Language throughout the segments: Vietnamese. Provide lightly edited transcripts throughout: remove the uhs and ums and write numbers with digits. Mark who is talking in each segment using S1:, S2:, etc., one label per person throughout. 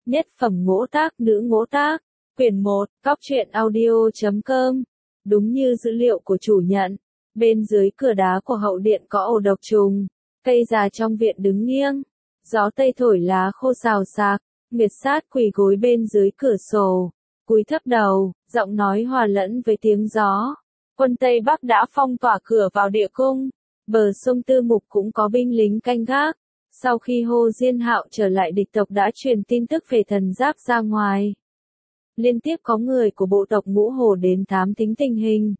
S1: Nhất phẩm ngỗ tác nữ ngỗ tác, quyển 1, cóc truyện audio.com. Đúng như dữ liệu của chủ nhận, bên dưới cửa đá của hậu điện có ổ độc trùng, cây già trong viện đứng nghiêng, gió tây thổi lá khô xào xạc, Nguyệt Sát quỳ gối bên dưới cửa sổ, cúi thấp đầu, giọng nói hòa lẫn với tiếng gió. Quân Tây Bắc đã phong tỏa cửa vào địa cung, bờ sông Tư Mục cũng có binh lính canh gác. Sau khi Hồ Diên Hạo trở lại, địch tộc đã truyền tin tức về thần giáp ra ngoài. Liên tiếp có người của bộ tộc Ngũ Hổ đến thám thính tình hình.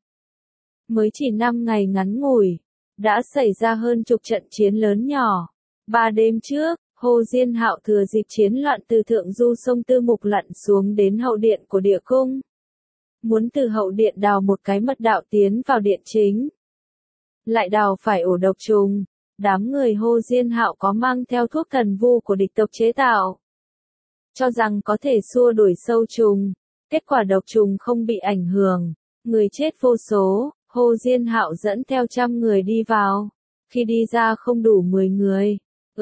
S1: Mới chỉ 5 ngày ngắn ngủi, đã xảy ra hơn chục trận chiến lớn nhỏ. 3 đêm trước, Hồ Diên Hạo thừa dịp chiến loạn từ thượng du sông Tư Mục lặn xuống đến hậu điện của địa cung. Muốn từ hậu điện đào một cái mật đạo tiến vào điện chính. Lại đào phải ổ độc trùng. Đám người Hồ Diên Hạo có mang theo thuốc thần vu của địch tộc chế tạo, cho rằng có thể xua đuổi sâu trùng. Kết quả độc trùng không bị ảnh hưởng, người chết vô số. Hồ Diên Hạo dẫn theo 100 người đi vào, khi đi ra không đủ 10 người.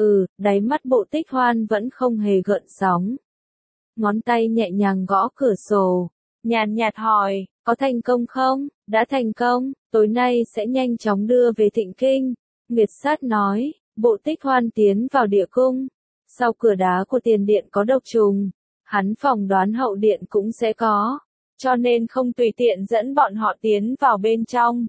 S1: Đáy mắt Bộ Tích Hoan vẫn không hề gợn sóng. Ngón tay nhẹ nhàng gõ cửa sổ, nhàn nhạt hỏi, có thành công không? Đã thành công, tối nay sẽ nhanh chóng đưa về Thịnh Kinh. Nguyệt Sát nói. Bộ Tích Hoan tiến vào địa cung. Sau cửa đá của tiền điện có độc trùng, hắn phỏng đoán hậu điện cũng sẽ có, cho nên không tùy tiện dẫn bọn họ tiến vào bên trong.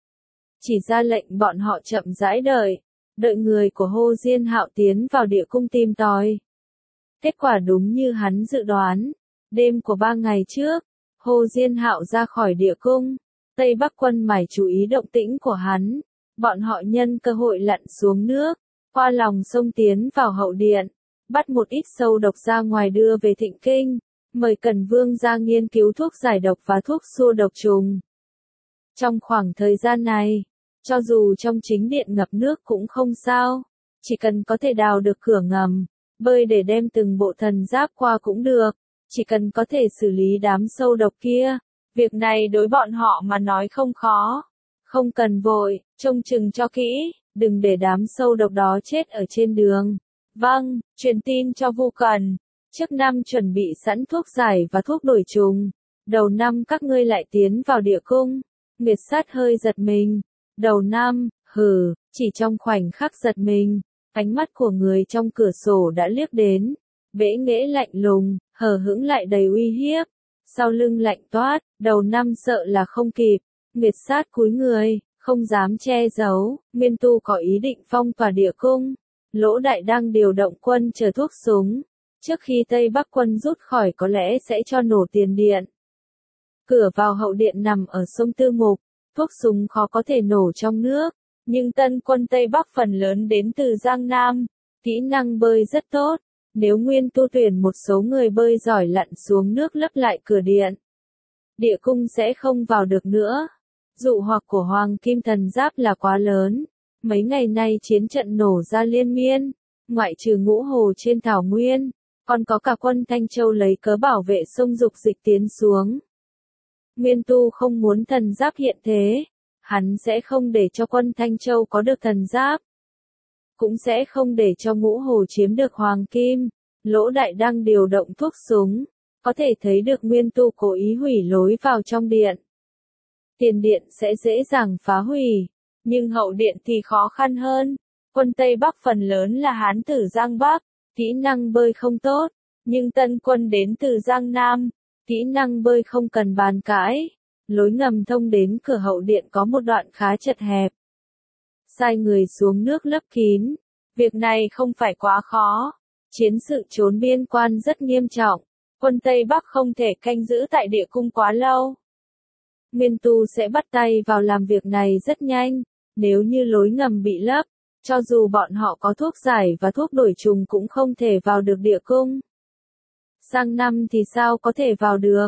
S1: Chỉ ra lệnh bọn họ chậm rãi đợi người của Hồ Diên Hạo tiến vào địa cung tìm tòi. Kết quả đúng như hắn dự đoán, đêm của 3 ngày trước, Hồ Diên Hạo ra khỏi địa cung, Tây Bắc quân mải chú ý động tĩnh của hắn. Bọn họ nhân cơ hội lặn xuống nước, qua lòng sông tiến vào hậu điện, bắt một ít sâu độc ra ngoài đưa về Thịnh Kinh, mời Cần Vương ra nghiên cứu thuốc giải độc và thuốc xua độc trùng. Trong khoảng thời gian này, cho dù trong chính điện ngập nước cũng không sao, chỉ cần có thể đào được cửa ngầm, bơi để đem từng bộ thần giáp qua cũng được, chỉ cần có thể xử lý đám sâu độc kia, việc này đối bọn họ mà nói không khó. Không cần vội, trông chừng cho kỹ, đừng để đám sâu độc đó chết ở trên đường. Vâng, truyền tin cho Vu Cần. Trước năm chuẩn bị sẵn thuốc giải và thuốc đuổi trùng. Đầu năm các ngươi lại tiến vào địa cung. Nguyệt Sát hơi giật mình. Đầu năm, chỉ trong khoảnh khắc giật mình, ánh mắt của người trong cửa sổ đã liếc đến. Bẽ nghễ lạnh lùng, hờ hững lại đầy uy hiếp. Sau lưng lạnh toát, đầu năm sợ là không kịp. Nguyệt Sát cúi người, không dám che giấu, Nguyên Tu có ý định phong tỏa địa cung. Lỗ Đại đang điều động quân chờ thuốc súng. Trước khi Tây Bắc quân rút khỏi có lẽ sẽ cho nổ tiền điện. Cửa vào hậu điện nằm ở sông Tư Mục, thuốc súng khó có thể nổ trong nước. Nhưng tân quân Tây Bắc phần lớn đến từ Giang Nam, kỹ năng bơi rất tốt. Nếu Nguyên Tu tuyển một số người bơi giỏi lặn xuống nước lấp lại cửa điện, địa cung sẽ không vào được nữa. Dụ hoặc của Hoàng Kim Thần Giáp là quá lớn. Mấy ngày nay chiến trận nổ ra liên miên, ngoại trừ Ngũ Hồ trên thảo nguyên, còn có cả quân Thanh Châu lấy cớ bảo vệ sông Dục Dịch tiến xuống. Nguyên Tu không muốn thần giáp hiện thế, hắn sẽ không để cho quân Thanh Châu có được thần giáp, cũng sẽ không để cho Ngũ Hồ chiếm được Hoàng Kim. Lỗ Đại đang điều động thuốc súng, có thể thấy được Nguyên Tu cố ý hủy lối vào trong điện. Tiền điện sẽ dễ dàng phá hủy, nhưng hậu điện thì khó khăn hơn. Quân Tây Bắc phần lớn là Hán tử Giang Bắc, kỹ năng bơi không tốt, nhưng tân quân đến từ Giang Nam, kỹ năng bơi không cần bàn cãi. Lối ngầm thông đến cửa hậu điện có một đoạn khá chật hẹp. Sai người xuống nước lấp kín, việc này không phải quá khó. Chiến sự trốn biên quan rất nghiêm trọng, quân Tây Bắc không thể canh giữ tại địa cung quá lâu. Nguyên Tu sẽ bắt tay vào làm việc này rất nhanh. Nếu như lối ngầm bị lấp, cho dù bọn họ có thuốc giải và thuốc đuổi trùng cũng không thể vào được địa cung. Sang năm thì sao có thể vào được?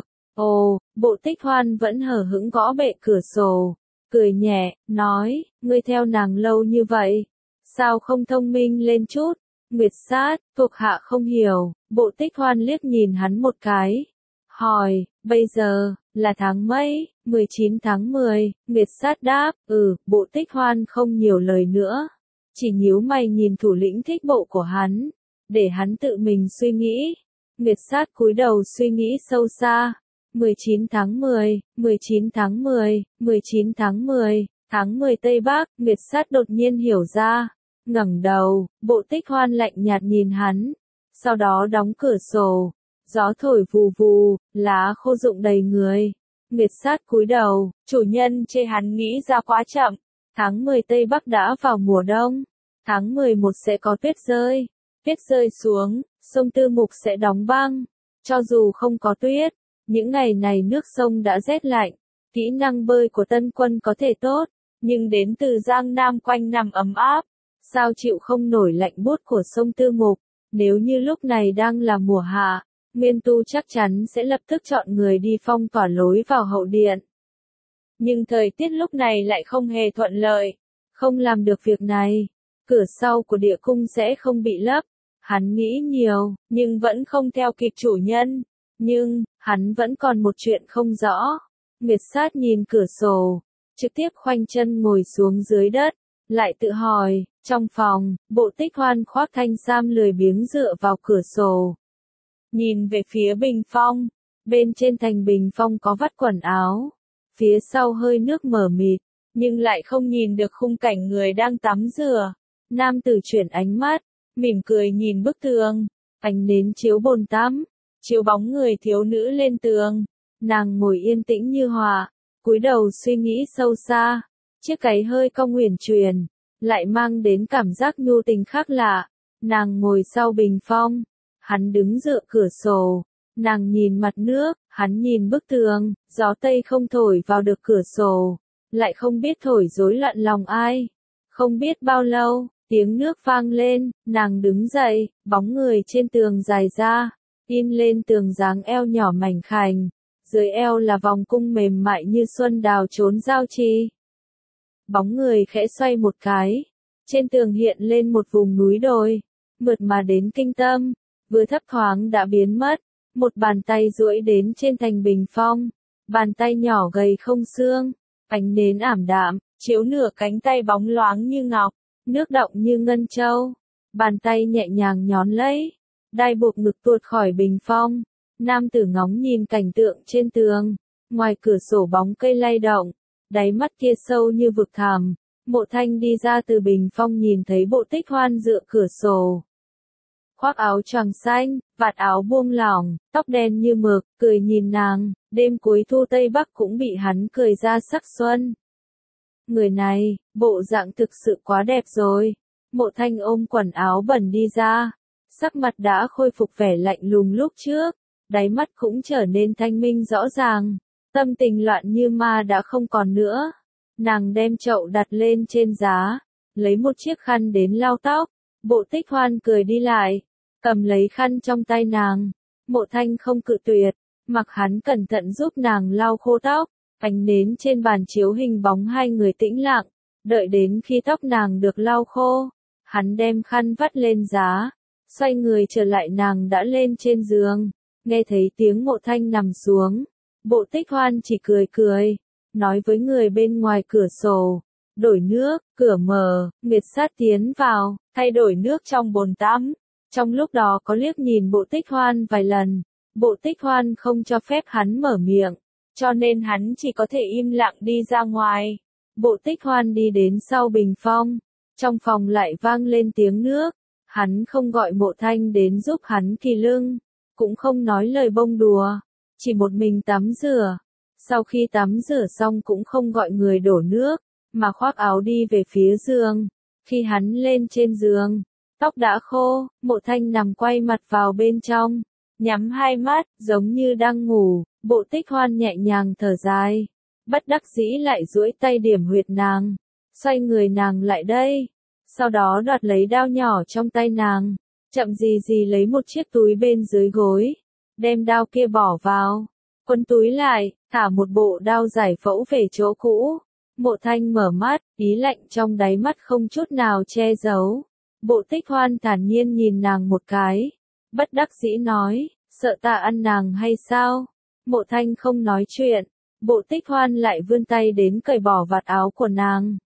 S1: Bộ Tích Hoan vẫn hờ hững gõ bệ cửa sổ, cười nhẹ, nói, ngươi theo nàng lâu như vậy, sao không thông minh lên chút? Nguyệt Sát, thuộc hạ không hiểu. Bộ Tích Hoan liếc nhìn hắn một cái, hỏi, bây giờ là tháng mấy? 19 tháng 10, Nguyệt Sát đáp. Bộ Tích Hoan không nhiều lời nữa, chỉ nhíu mày nhìn thủ lĩnh Thích Bộ của hắn, để hắn tự mình suy nghĩ. Nguyệt Sát cúi đầu suy nghĩ sâu xa. 19 tháng 10, 19 tháng 10, 19 tháng 10, tháng 10 Tây Bắc, Nguyệt Sát đột nhiên hiểu ra. Ngẩng đầu, Bộ Tích Hoan lạnh nhạt nhìn hắn. Sau đó đóng cửa sổ. Gió thổi vù vù, lá khô rụng đầy người. Nguyệt Sát cúi đầu, chủ nhân chê hắn nghĩ ra quá chậm. Tháng 10 Tây Bắc đã vào mùa đông. Tháng 11 sẽ có tuyết rơi. Tuyết rơi xuống, sông Tư Mục sẽ đóng băng. Cho dù không có tuyết, những ngày này nước sông đã rét lạnh. Kỹ năng bơi của Tân Quân có thể tốt, nhưng đến từ Giang Nam quanh năm ấm áp. Sao chịu không nổi lạnh buốt của sông Tư Mục. Nếu như lúc này đang là mùa hạ, Nguyên Tu chắc chắn sẽ lập tức chọn người đi phong tỏa lối vào hậu điện. Nhưng thời tiết lúc này lại không hề thuận lợi. Không làm được việc này, cửa sau của địa cung sẽ không bị lấp. Hắn nghĩ nhiều, nhưng vẫn không theo kịp chủ nhân. Nhưng, hắn vẫn còn một chuyện không rõ. Nguyệt Sát nhìn cửa sổ, trực tiếp khoanh chân ngồi xuống dưới đất, lại tự hỏi, trong phòng, Bộ Tích Hoan khoác thanh sam lười biếng dựa vào cửa sổ. Nhìn về phía bình phong, bên trên thành bình phong có vắt quần áo, phía sau hơi nước mờ mịt, nhưng lại không nhìn được khung cảnh người đang tắm rửa. Nam tử chuyển ánh mắt, mỉm cười nhìn bức tường, ánh nến chiếu bồn tắm, chiếu bóng người thiếu nữ lên tường. Nàng ngồi yên tĩnh như họa, cúi đầu suy nghĩ sâu xa, chiếc váy hơi cong uyển chuyển, lại mang đến cảm giác nhu tình khác lạ. Nàng ngồi sau bình phong, hắn đứng dựa cửa sổ, nàng nhìn mặt nước, hắn nhìn bức tường, gió tây không thổi vào được cửa sổ, lại không biết thổi rối loạn lòng ai. Không biết bao lâu, tiếng nước vang lên, nàng đứng dậy, bóng người trên tường dài ra, in lên tường dáng eo nhỏ mảnh khảnh, dưới eo là vòng cung mềm mại như xuân đào trốn giao chi. Bóng người khẽ xoay một cái, trên tường hiện lên một vùng núi đồi, mượt mà đến kinh tâm, vừa thấp thoáng đã biến mất. Một bàn tay duỗi đến trên thành bình phong, bàn tay nhỏ gầy không xương, ánh nến ảm đạm, chiếu nửa cánh tay bóng loáng như ngọc, nước động như ngân châu. Bàn tay nhẹ nhàng nhón lấy, đai buộc ngực tuột khỏi bình phong. Nam tử ngóng nhìn cảnh tượng trên tường, ngoài cửa sổ bóng cây lay động, đáy mắt kia sâu như vực thẳm. Mộ Thanh đi ra từ bình phong nhìn thấy Bộ Tích Hoan dựa cửa sổ. Khoác áo choàng xanh, vạt áo buông lỏng, tóc đen như mực, cười nhìn nàng, đêm cuối thu Tây Bắc cũng bị hắn cười ra sắc xuân. Người này, bộ dạng thực sự quá đẹp rồi. Mộ Thanh ôm quần áo bẩn đi ra, sắc mặt đã khôi phục vẻ lạnh lùng lúc trước, đáy mắt cũng trở nên thanh minh rõ ràng, tâm tình loạn như ma đã không còn nữa. Nàng đem chậu đặt lên trên giá, lấy một chiếc khăn đến lau tóc. Bộ Tích Hoan cười đi lại, cầm lấy khăn trong tay nàng. Mộ Thanh không cự tuyệt, mặc hắn cẩn thận giúp nàng lau khô tóc. Ánh nến trên bàn chiếu hình bóng hai người tĩnh lặng, đợi đến khi tóc nàng được lau khô, hắn đem khăn vắt lên giá, xoay người trở lại. Nàng đã lên trên giường, nghe thấy tiếng Mộ Thanh nằm xuống. Bộ Tích Hoan chỉ cười cười, nói với người bên ngoài cửa sổ, đổi nước. Cửa mở, Nguyệt Sát tiến vào, thay đổi nước trong bồn tắm. Trong lúc đó có liếc nhìn Bộ Tích Hoan vài lần, Bộ Tích Hoan không cho phép hắn mở miệng, cho nên hắn chỉ có thể im lặng đi ra ngoài. Bộ Tích Hoan đi đến sau bình phong, trong phòng lại vang lên tiếng nước. Hắn không gọi Mộ Thanh đến giúp hắn kỳ lưng, cũng không nói lời bông đùa, chỉ một mình tắm rửa. Sau khi tắm rửa xong cũng không gọi người đổ nước, mà khoác áo đi về phía giường. Khi hắn lên trên giường, tóc đã khô, Mộ Thanh nằm quay mặt vào bên trong, nhắm hai mắt, giống như đang ngủ. Bộ Tích Hoan nhẹ nhàng thở dài, bất đắc dĩ lại duỗi tay điểm huyệt nàng, xoay người nàng lại đây, sau đó đoạt lấy dao nhỏ trong tay nàng, chậm gì gì lấy một chiếc túi bên dưới gối, đem dao kia bỏ vào, quấn túi lại, thả một bộ dao giải phẫu về chỗ cũ. Mộ Thanh mở mắt, ý lạnh trong đáy mắt không chút nào che giấu. Bộ Tích Hoan thản nhiên nhìn nàng một cái, bất đắc dĩ nói, sợ ta ăn nàng hay sao? Mộ Thanh không nói chuyện, Bộ Tích Hoan lại vươn tay đến cởi bỏ vạt áo của nàng.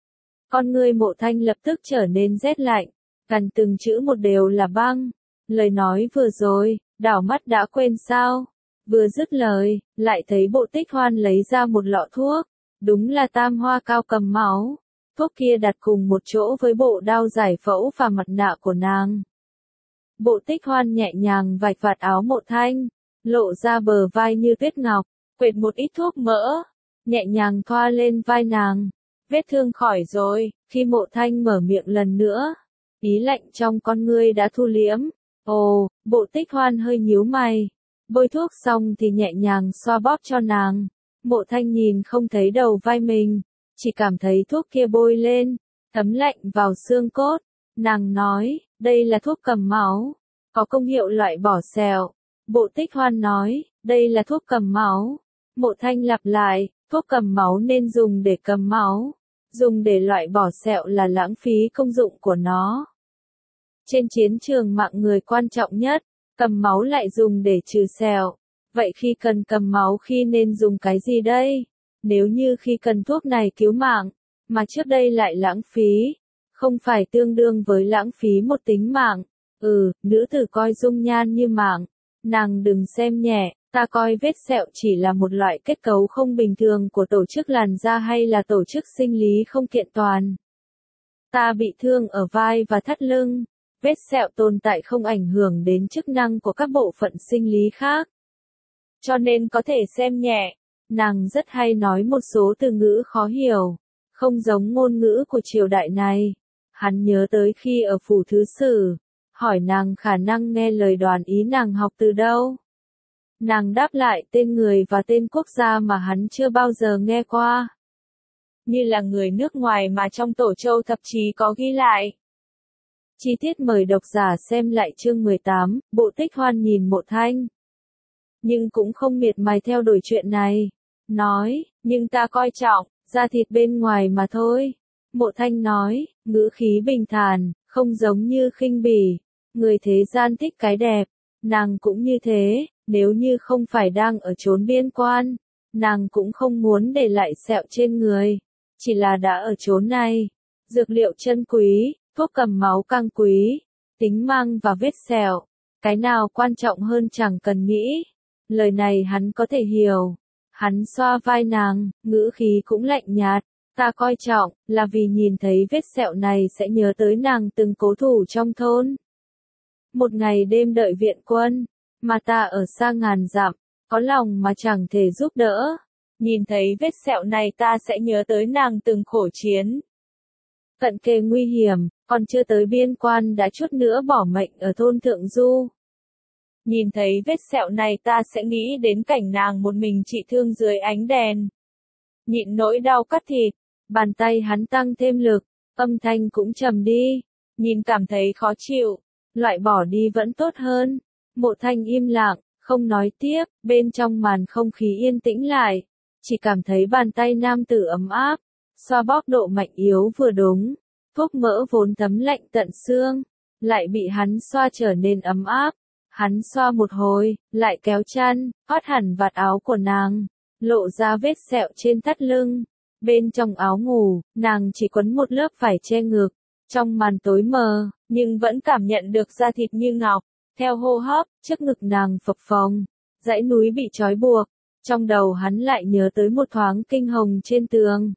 S1: Con ngươi Mộ Thanh lập tức trở nên rét lạnh, gần từng chữ một đều là băng. Lời nói vừa rồi, đảo mắt đã quên sao? Vừa dứt lời, lại thấy Bộ Tích Hoan lấy ra một lọ thuốc, đúng là tam hoa cao cầm máu. Thuốc kia đặt cùng một chỗ với bộ đao giải phẫu và mặt nạ của nàng. Bộ Tích Hoan nhẹ nhàng vạch vạt áo Mộ Thanh, lộ ra bờ vai như tuyết ngọc, quệt một ít thuốc mỡ, nhẹ nhàng thoa lên vai nàng. Vết thương khỏi rồi, khi Mộ Thanh mở miệng lần nữa, ý lạnh trong con ngươi đã thu liễm. Ồ, Bộ Tích Hoan hơi nhíu mày. Bôi thuốc xong thì nhẹ nhàng xoa bóp cho nàng. Mộ Thanh nhìn không thấy đầu vai mình, chỉ cảm thấy thuốc kia bôi lên, thấm lạnh vào xương cốt. Nàng nói, đây là thuốc cầm máu, có công hiệu loại bỏ sẹo. Bộ Tích Hoan nói, đây là thuốc cầm máu. Mộ Thanh lặp lại, thuốc cầm máu nên dùng để cầm máu, dùng để loại bỏ sẹo là lãng phí công dụng của nó. Trên chiến trường mạng người quan trọng nhất, cầm máu lại dùng để trừ sẹo. Vậy khi cần cầm máu khi nên dùng cái gì đây? Nếu như khi cần thuốc này cứu mạng, mà trước đây lại lãng phí, không phải tương đương với lãng phí một tính mạng. Nữ tử coi dung nhan như mạng. Nàng đừng xem nhẹ, ta coi vết sẹo chỉ là một loại kết cấu không bình thường của tổ chức làn da hay là tổ chức sinh lý không kiện toàn. Ta bị thương ở vai và thắt lưng. Vết sẹo tồn tại không ảnh hưởng đến chức năng của các bộ phận sinh lý khác. Cho nên có thể xem nhẹ. Nàng rất hay nói một số từ ngữ khó hiểu, không giống ngôn ngữ của triều đại này. Hắn nhớ tới khi ở phủ thứ sử, hỏi nàng khả năng nghe lời đoán ý nàng học từ đâu. Nàng đáp lại tên người và tên quốc gia mà hắn chưa bao giờ nghe qua. Như là người nước ngoài mà trong Tổ Châu thậm chí có ghi lại. Chi tiết mời độc giả xem lại chương 18, Bộ Tích Hoan nhìn Mộ Thanh. Nhưng cũng không miệt mài theo đuổi chuyện này. Nói, nhưng ta coi trọng, da thịt bên ngoài mà thôi. Mộ Thanh nói, ngữ khí bình thản, không giống như khinh bỉ. Người thế gian thích cái đẹp, nàng cũng như thế, nếu như không phải đang ở chốn biên quan, nàng cũng không muốn để lại sẹo trên người. Chỉ là đã ở chốn này, dược liệu chân quý, thuốc cầm máu càng quý, tính mang và vết sẹo, cái nào quan trọng hơn chẳng cần nghĩ. Lời này hắn có thể hiểu. Hắn xoa vai nàng, ngữ khí cũng lạnh nhạt. Ta coi trọng, là vì nhìn thấy vết sẹo này sẽ nhớ tới nàng từng cố thủ trong thôn. Một ngày đêm đợi viện quân, mà ta ở xa ngàn dặm, có lòng mà chẳng thể giúp đỡ. Nhìn thấy vết sẹo này ta sẽ nhớ tới nàng từng khổ chiến. Cận kề nguy hiểm, còn chưa tới biên quan đã chút nữa bỏ mệnh ở thôn Thượng Du. Nhìn thấy vết sẹo này ta sẽ nghĩ đến cảnh nàng một mình trị thương dưới ánh đèn. Nhịn nỗi đau cắt thịt, bàn tay hắn tăng thêm lực, âm thanh cũng trầm đi, nhìn cảm thấy khó chịu, loại bỏ đi vẫn tốt hơn. Mộ Thanh im lặng, không nói tiếp, bên trong màn không khí yên tĩnh lại, chỉ cảm thấy bàn tay nam tử ấm áp, xoa bóp độ mạnh yếu vừa đúng, thuốc mỡ vốn thấm lạnh tận xương, lại bị hắn xoa trở nên ấm áp. Hắn xoa một hồi, lại kéo chăn, thoát hẳn vạt áo của nàng, lộ ra vết sẹo trên thắt lưng. Bên trong áo ngủ, nàng chỉ quấn một lớp vải che ngực, trong màn tối mờ, nhưng vẫn cảm nhận được da thịt như ngọc. Theo hô hấp, trước ngực nàng phập phồng, dãy núi bị trói buộc. Trong đầu hắn lại nhớ tới một thoáng kinh hồng trên tường.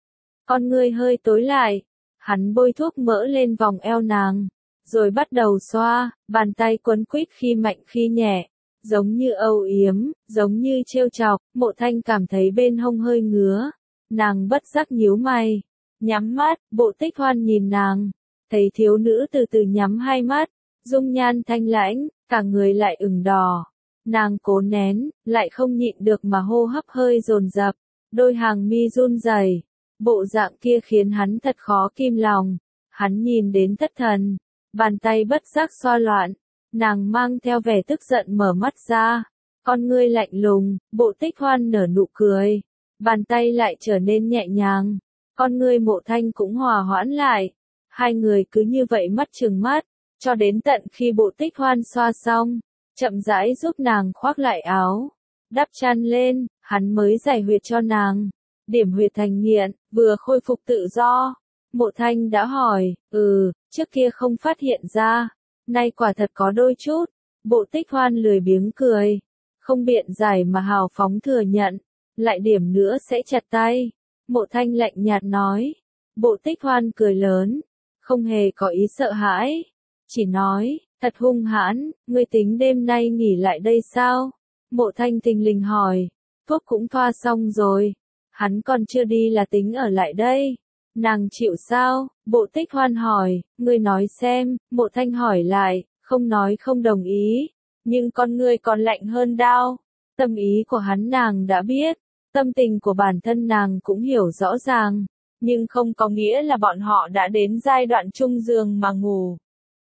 S1: Con ngươi hơi tối lại, hắn bôi thuốc mỡ lên vòng eo nàng. Rồi bắt đầu xoa, bàn tay quấn quýt khi mạnh khi nhẹ, giống như âu yếm, giống như trêu chọc. Mộ Thanh cảm thấy bên hông hơi ngứa, nàng bất giác nhíu mày, nhắm mắt. Bộ Tích Hoan nhìn nàng, thấy thiếu nữ từ từ nhắm hai mắt, dung nhan thanh lãnh, cả người lại ửng đỏ. Nàng cố nén, lại không nhịn được mà hô hấp hơi dồn dập, đôi hàng mi run rẩy. Bộ dạng kia khiến hắn thật khó kim lòng. Hắn nhìn đến thất thần. Bàn tay bất giác xoa loạn, nàng mang theo vẻ tức giận mở mắt ra, con ngươi lạnh lùng. Bộ Tích Hoan nở nụ cười, bàn tay lại trở nên nhẹ nhàng, con ngươi Mộ Thanh cũng hòa hoãn lại. Hai người cứ như vậy mắt trừng mắt, cho đến tận khi Bộ Tích Hoan xoa xong, chậm rãi giúp nàng khoác lại áo, đắp chăn lên, hắn mới giải huyệt cho nàng, điểm huyệt thành nghiện, vừa khôi phục tự do. Mộ Thanh đã hỏi, trước kia không phát hiện ra, nay quả thật có đôi chút. Bộ Tích Hoan lười biếng cười, không biện giải mà hào phóng thừa nhận, lại điểm nữa sẽ chặt tay. Mộ Thanh lạnh nhạt nói. Bộ Tích Hoan cười lớn, không hề có ý sợ hãi, chỉ nói, thật hung hãn, ngươi tính đêm nay nghỉ lại đây sao? Mộ Thanh thình lình hỏi, thuốc cũng thoa xong rồi, hắn còn chưa đi là tính ở lại đây. Nàng chịu sao? Bộ Tích Hoan hỏi, ngươi nói xem. Mộ Thanh hỏi lại, không nói không đồng ý, nhưng con ngươi còn lạnh hơn đao. Tâm ý của hắn nàng đã biết, tâm tình của bản thân nàng cũng hiểu rõ ràng, nhưng không có nghĩa là bọn họ đã đến giai đoạn chung giường mà ngủ.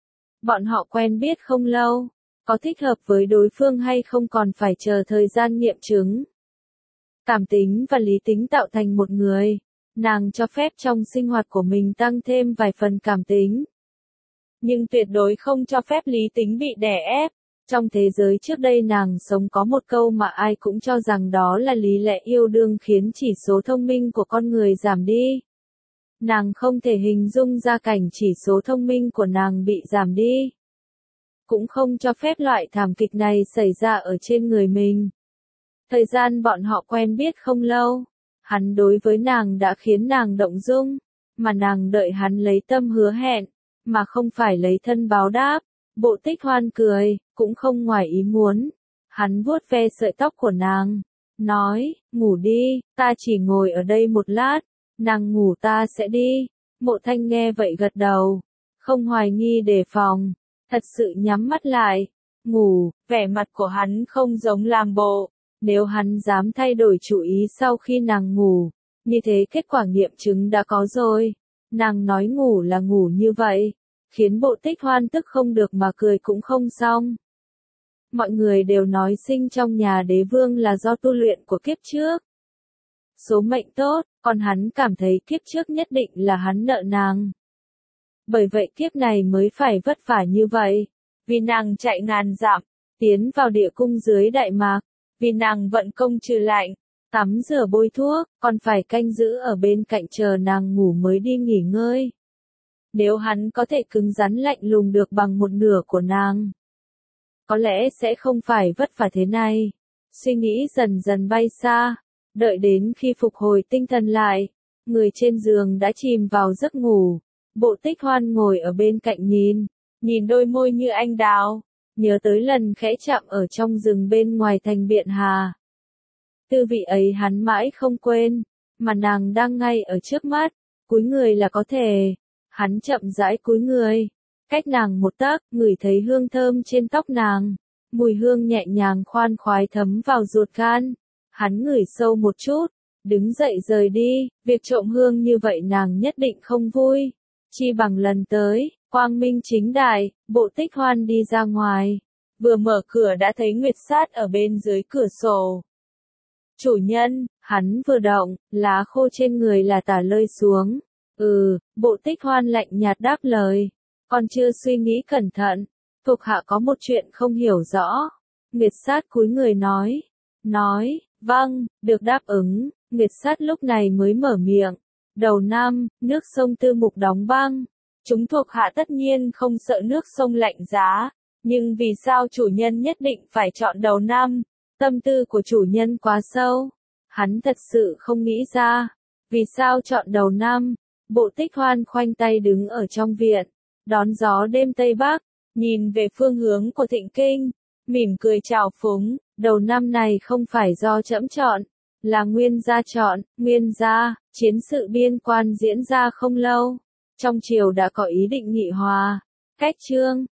S1: Bọn họ quen biết không lâu, có thích hợp với đối phương hay không còn phải chờ thời gian nghiệm chứng. Cảm tính và lý tính tạo thành một người, nàng cho phép trong sinh hoạt của mình tăng thêm vài phần cảm tính. Nhưng tuyệt đối không cho phép lý tính bị đè ép. Trong thế giới trước đây nàng sống có một câu mà ai cũng cho rằng đó là lý lẽ yêu đương khiến chỉ số thông minh của con người giảm đi. Nàng không thể hình dung ra cảnh chỉ số thông minh của nàng bị giảm đi. Cũng không cho phép loại thảm kịch này xảy ra ở trên người mình. Thời gian bọn họ quen biết không lâu, hắn đối với nàng đã khiến nàng động dung, mà nàng đợi hắn lấy tâm hứa hẹn, mà không phải lấy thân báo đáp. Bộ Tích Hoan cười, cũng không ngoài ý muốn. Hắn vuốt ve sợi tóc của nàng, nói, ngủ đi, ta chỉ ngồi ở đây một lát, nàng ngủ ta sẽ đi. Mộ Thanh nghe vậy gật đầu, không hoài nghi đề phòng, thật sự nhắm mắt lại, ngủ. Vẻ mặt của hắn không giống làm bộ, nếu hắn dám thay đổi chủ ý sau khi nàng ngủ, như thế kết quả nghiệm chứng đã có rồi. Nàng nói ngủ là ngủ như vậy, khiến Bộ Tích Hoan tức không được mà cười cũng không xong. Mọi người đều nói sinh trong nhà đế vương là do tu luyện của kiếp trước. Số mệnh tốt, còn hắn cảm thấy kiếp trước nhất định là hắn nợ nàng. Bởi vậy kiếp này mới phải vất vả như vậy. Vì nàng chạy ngàn dặm, tiến vào địa cung dưới Đại Mạc. Vì nàng vận công trừ lạnh, tắm rửa bôi thuốc, còn phải canh giữ ở bên cạnh chờ nàng ngủ mới đi nghỉ ngơi. Nếu hắn có thể cứng rắn lạnh lùng được bằng một nửa của nàng, có lẽ sẽ không phải vất vả thế này. Suy nghĩ dần dần bay xa, đợi đến khi phục hồi tinh thần lại, người trên giường đã chìm vào giấc ngủ. Bộ Tích Hoan ngồi ở bên cạnh nhìn đôi môi như anh đào, nhớ tới lần khẽ chạm ở trong rừng bên ngoài thành Biện Hà. Tư vị ấy hắn mãi không quên, mà nàng đang ngay ở trước mắt, cúi người là có thể. Hắn chậm rãi cúi người, cách nàng một tấc, ngửi thấy hương thơm trên tóc nàng, mùi hương nhẹ nhàng khoan khoái thấm vào ruột gan. Hắn ngửi sâu một chút, đứng dậy rời đi, việc trộm hương như vậy nàng nhất định không vui. Chi bằng lần tới, quang minh chính đại, Bộ Tích Hoan đi ra ngoài, vừa mở cửa đã thấy Nguyệt Sát ở bên dưới cửa sổ. Chủ nhân, hắn vừa động, lá khô trên người là tả lơi xuống. Bộ Tích Hoan lạnh nhạt đáp lời, còn chưa suy nghĩ cẩn thận, thuộc hạ có một chuyện không hiểu rõ. Nguyệt Sát cúi người nói, vâng, được đáp ứng. Nguyệt Sát lúc này mới mở miệng, đầu năm, nước sông Tư Mục đóng băng, chúng thuộc hạ tất nhiên không sợ nước sông lạnh giá, nhưng vì sao chủ nhân nhất định phải chọn đầu năm? Tâm tư của chủ nhân quá sâu, hắn thật sự không nghĩ ra, vì sao chọn đầu năm. Bộ Tích Hoan khoanh tay đứng ở trong viện, đón gió đêm Tây Bắc, nhìn về phương hướng của Thịnh Kinh, mỉm cười trào phúng, đầu năm này không phải do trẫm chọn, là Nguyên gia chọn. Nguyên gia, chiến sự biên quan diễn ra không lâu, trong triều đã có ý định nghị hòa, cách chương.